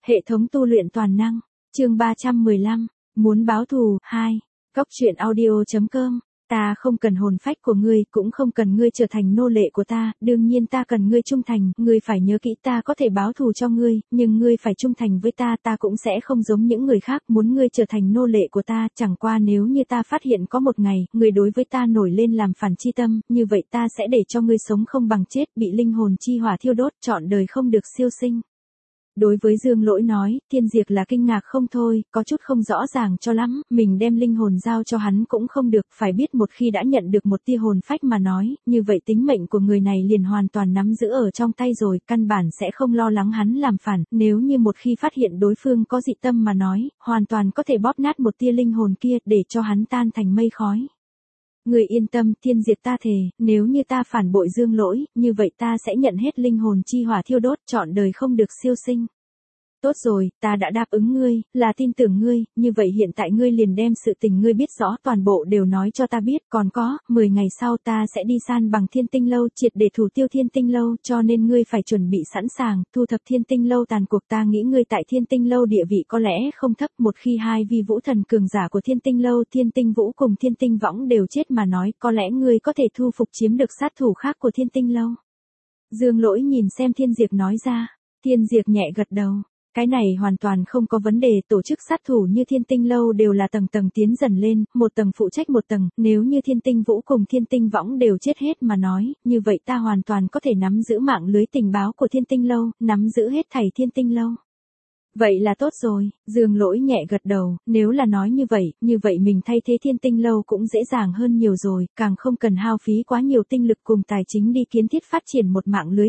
Hệ thống tu luyện toàn năng, chương 315, muốn báo thù, 2, Cốc truyện audio.com, ta không cần hồn phách của ngươi, cũng không cần ngươi trở thành nô lệ của ta, đương nhiên ta cần ngươi trung thành, ngươi phải nhớ kỹ ta có thể báo thù cho ngươi, nhưng ngươi phải trung thành với ta, ta cũng sẽ không giống những người khác muốn ngươi trở thành nô lệ của ta, chẳng qua nếu như ta phát hiện có một ngày, ngươi đối với ta nổi lên làm phản chi tâm, như vậy ta sẽ để cho ngươi sống không bằng chết, bị linh hồn chi hỏa thiêu đốt, trọn đời không được siêu sinh. Đối với Dương Lỗi nói, Thiên Diệp là kinh ngạc không thôi, có chút không rõ ràng cho lắm, mình đem linh hồn giao cho hắn cũng không được, phải biết một khi đã nhận được một tia hồn phách mà nói, như vậy tính mệnh của người này liền hoàn toàn nắm giữ ở trong tay rồi, căn bản sẽ không lo lắng hắn làm phản, nếu như một khi phát hiện đối phương có dị tâm mà nói, hoàn toàn có thể bóp nát một tia linh hồn kia để cho hắn tan thành mây khói. Người yên tâm, Thiên Diệp ta thề, nếu như ta phản bội Dương Lỗi, như vậy ta sẽ nhận hết linh hồn chi hỏa thiêu đốt, trọn đời không được siêu sinh. Tốt rồi, ta đã đáp ứng ngươi, là tin tưởng ngươi, như vậy hiện tại ngươi liền đem sự tình ngươi biết rõ toàn bộ đều nói cho ta biết, còn có, 10 ngày sau ta sẽ đi san bằng Thiên Tinh Lâu, triệt để thủ tiêu Thiên Tinh Lâu, cho nên ngươi phải chuẩn bị sẵn sàng, thu thập Thiên Tinh Lâu tàn cuộc, ta nghĩ ngươi tại Thiên Tinh Lâu địa vị có lẽ không thấp, một khi hai vi vũ thần cường giả của Thiên Tinh Lâu, Thiên Tinh Vũ cùng Thiên Tinh Võng đều chết mà nói, có lẽ ngươi có thể thu phục chiếm được sát thủ khác của Thiên Tinh Lâu. Dương Lỗi nhìn xem Thiên Diệp nói ra, Thiên Diệp nhẹ gật đầu. Cái này hoàn toàn không có vấn đề, tổ chức sát thủ như Thiên Tinh Lâu đều là tầng tầng tiến dần lên, một tầng phụ trách một tầng, nếu như Thiên Tinh Vũ cùng Thiên Tinh Võng đều chết hết mà nói, như vậy ta hoàn toàn có thể nắm giữ mạng lưới tình báo của Thiên Tinh Lâu, nắm giữ hết thảy Thiên Tinh Lâu. Vậy là tốt rồi, Dương Lỗi nhẹ gật đầu, nếu là nói như vậy mình thay thế Thiên Tinh Lâu cũng dễ dàng hơn nhiều rồi, càng không cần hao phí quá nhiều tinh lực cùng tài chính đi kiến thiết phát triển một mạng lưới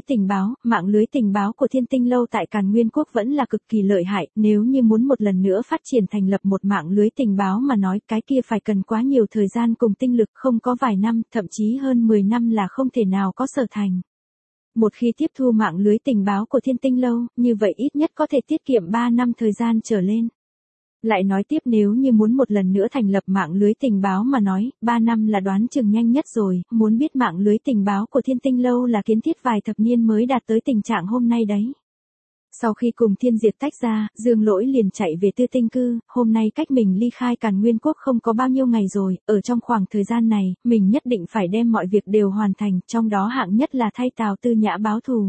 tình báo của Thiên Tinh Lâu tại Càn Nguyên Quốc vẫn là cực kỳ lợi hại, nếu như muốn một lần nữa phát triển thành lập một mạng lưới tình báo mà nói cái kia phải cần quá nhiều thời gian cùng tinh lực, không có vài năm, thậm chí hơn 10 năm là không thể nào có sở thành. Một khi tiếp thu mạng lưới tình báo của Thiên Tinh Lâu, như vậy ít nhất có thể tiết kiệm 3 năm thời gian trở lên. Lại nói tiếp nếu như muốn một lần nữa thành lập mạng lưới tình báo mà nói, 3 năm là đoán chừng nhanh nhất rồi, muốn biết mạng lưới tình báo của Thiên Tinh Lâu là kiến thiết vài thập niên mới đạt tới tình trạng hôm nay đấy. Sau khi cùng Thiên Diệp tách ra, Dương Lỗi liền chạy về Tư Tinh Cư, hôm nay cách mình ly khai Càn Nguyên Quốc không có bao nhiêu ngày rồi, ở trong khoảng thời gian này, mình nhất định phải đem mọi việc đều hoàn thành, trong đó hạng nhất là thay Tào Tư Nhã báo thù.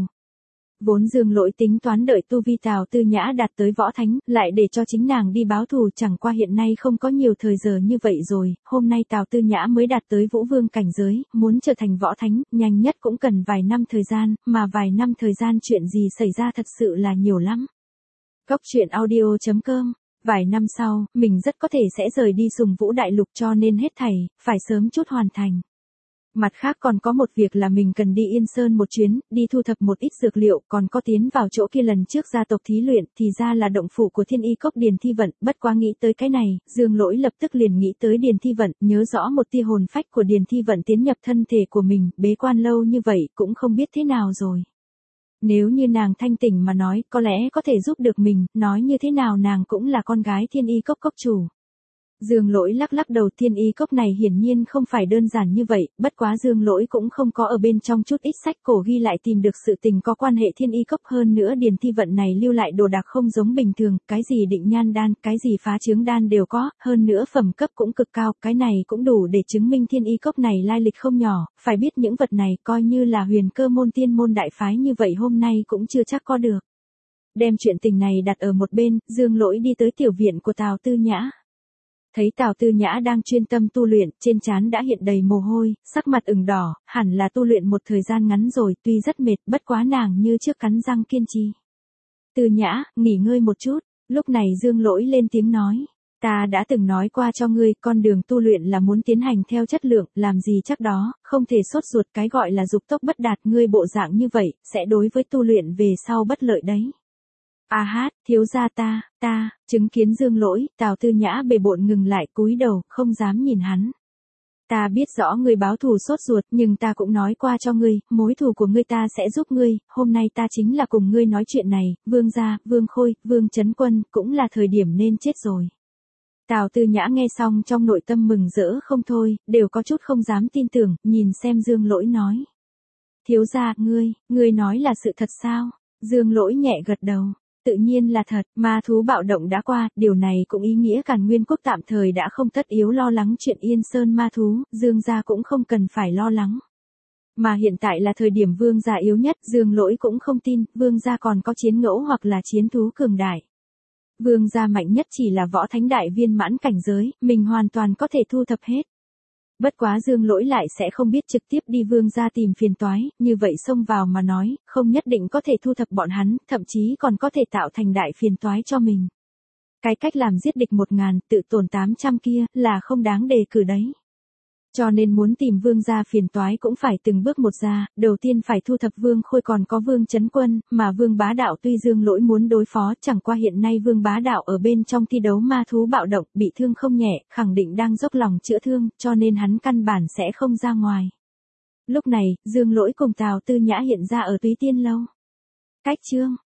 Vốn Dương Lỗi tính toán đợi tu vi Tào Tư Nhã đạt tới võ thánh, lại để cho chính nàng đi báo thù, chẳng qua hiện nay không có nhiều thời giờ như vậy rồi, hôm nay Tào Tư Nhã mới đạt tới vũ vương cảnh giới, muốn trở thành võ thánh, nhanh nhất cũng cần vài năm thời gian, mà vài năm thời gian chuyện gì xảy ra thật sự là nhiều lắm. Cốc truyện audio.com, vài năm sau, mình rất có thể sẽ rời đi Sùng Vũ Đại Lục cho nên hết thảy, phải sớm chút hoàn thành. Mặt khác còn có một việc là mình cần đi Yên Sơn một chuyến, đi thu thập một ít dược liệu, còn có tiến vào chỗ kia lần trước gia tộc thí luyện, thì ra là động phủ của Thiên Y Cốc Điền Thi Vận, bất quá nghĩ tới cái này, Dương Lỗi lập tức liền nghĩ tới Điền Thi Vận, nhớ rõ một tia hồn phách của Điền Thi Vận tiến nhập thân thể của mình, bế quan lâu như vậy, cũng không biết thế nào rồi. Nếu như nàng thanh tỉnh mà nói, có lẽ có thể giúp được mình, nói như thế nào nàng cũng là con gái Thiên Y Cốc cốc chủ. Dương Lỗi lắc lắc đầu, Thiên Y Cốc này hiển nhiên không phải đơn giản như vậy, bất quá Dương Lỗi cũng không có ở bên trong chút ít sách cổ ghi lại tìm được sự tình có quan hệ Thiên Y Cốc, hơn nữa Điền Thi Vận này lưu lại đồ đạc không giống bình thường, cái gì định nhan đan, cái gì phá trướng đan đều có, hơn nữa phẩm cấp cũng cực cao, cái này cũng đủ để chứng minh Thiên Y Cốc này lai lịch không nhỏ, phải biết những vật này coi như là huyền cơ môn tiên môn đại phái như vậy hôm nay cũng chưa chắc có được. Đem chuyện tình này đặt ở một bên, Dương Lỗi đi tới tiểu viện của Tào Tư Nhã. Thấy Tào Tư Nhã đang chuyên tâm tu luyện, trên trán đã hiện đầy mồ hôi, sắc mặt ửng đỏ, hẳn là tu luyện một thời gian ngắn rồi, tuy rất mệt, bất quá nàng như trước cắn răng kiên trì. Tư Nhã, nghỉ ngơi một chút, lúc này Dương Lỗi lên tiếng nói. Ta đã từng nói qua cho ngươi, con đường tu luyện là muốn tiến hành theo chất lượng, làm gì chắc đó, không thể sốt ruột, cái gọi là dục tốc bất đạt, ngươi bộ dạng như vậy, sẽ đối với tu luyện về sau bất lợi đấy. A hát, thiếu gia ta, chứng kiến Dương Lỗi, Tào Tư Nhã bề bộn ngừng lại cúi đầu, không dám nhìn hắn. Ta biết rõ ngươi báo thù sốt ruột, nhưng ta cũng nói qua cho ngươi, mối thù của ngươi ta sẽ giúp ngươi, hôm nay ta chính là cùng ngươi nói chuyện này, Vương gia, Vương Khôi, Vương Chấn Quân, cũng là thời điểm nên chết rồi. Tào Tư Nhã nghe xong trong nội tâm mừng rỡ không thôi, đều có chút không dám tin tưởng, nhìn xem Dương Lỗi nói. Thiếu gia, ngươi nói là sự thật sao? Dương Lỗi nhẹ gật đầu. tự nhiên là thật, ma thú bạo động đã qua, điều này cũng ý nghĩa Càn Nguyên quốc tạm thời đã không tất yếu lo lắng chuyện Yên Sơn ma thú, Dương gia cũng không cần phải lo lắng. Mà hiện tại là thời điểm Vương gia yếu nhất, Dương Lỗi cũng không tin, Vương gia còn có chiến ngẫu hoặc là chiến thú cường đại. Vương gia mạnh nhất chỉ là võ thánh đại viên mãn cảnh giới, mình hoàn toàn có thể thu thập hết. Bất quá Dương Lỗi lại sẽ không biết trực tiếp đi Vương gia tìm phiền toái, như vậy xông vào mà nói, không nhất định có thể thu thập bọn hắn, thậm chí còn có thể tạo thành đại phiền toái cho mình. Cái cách làm giết địch 1000, tự tổn 800 kia, là không đáng đề cử đấy. Cho nên muốn tìm Vương gia phiền toái cũng phải từng bước một ra, đầu tiên phải thu thập Vương Khôi còn có Vương Chấn Quân, mà Vương Bá Đạo tuy Dương Lỗi muốn đối phó, chẳng qua hiện nay Vương Bá Đạo ở bên trong thi đấu ma thú bạo động, bị thương không nhẹ, khẳng định đang dốc lòng chữa thương, cho nên hắn căn bản sẽ không ra ngoài. Lúc này, Dương Lỗi cùng Tào Tư Nhã hiện ra ở Túy Tiên Lâu. Cách chương